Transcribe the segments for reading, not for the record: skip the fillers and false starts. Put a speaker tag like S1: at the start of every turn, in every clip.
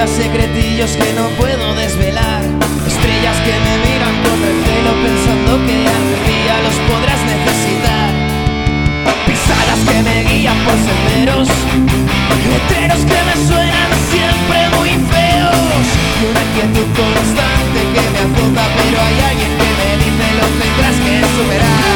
S1: secretillos que no puedo desvelar, estrellas que me miran con recelo pensando que algún día los podrás necesitar, pisadas que me guían por senderos, letreros que me suenan siempre muy feos, y una quietud constante que me azota, pero hay alguien que me dice lo tendrás que superar.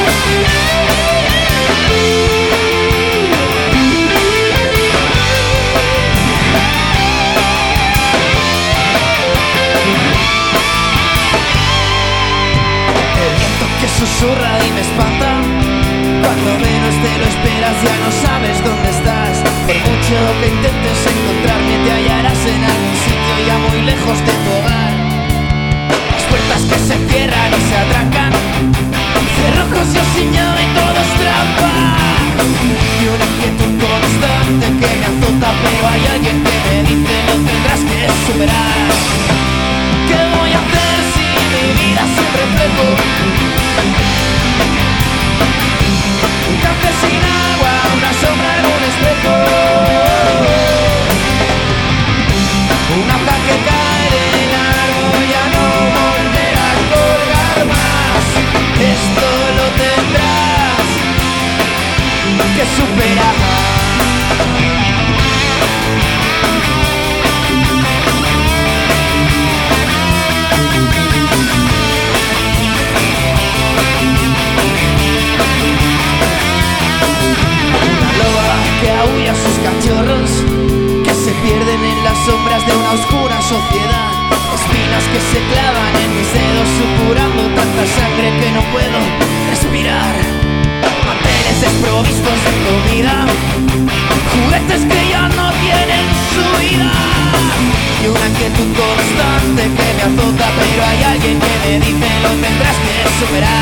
S1: Susurra y me espanta, cuando menos te lo esperas ya no sabes dónde estás. Por mucho que intentes encontrarme te hallarás en algún sitio ya muy lejos de tu hogar. Las puertas que se cierran y se atracan, cerrojos yo sin llave y todo es trampa. Y una quietud constante que me azota, pero hay alguien que me dice lo tendrás que superar. ¿Qué voy a hacer si mi vida es un reflejo? Un café sin agua, una sombra en un espejo, una hoja que cae del árbol, ya no volverá a colgar más. Esto lo tendrás que superar. Sus cachorros que se pierden en las sombras de una oscura sociedad, espinas que se clavan en mis dedos supurando tanta sangre que no puedo respirar, manteles desprovistos de comida, juguetes que ya no tienen su vida, y una quietud constante que me azota, pero hay alguien que me dice lo tendrás que superar.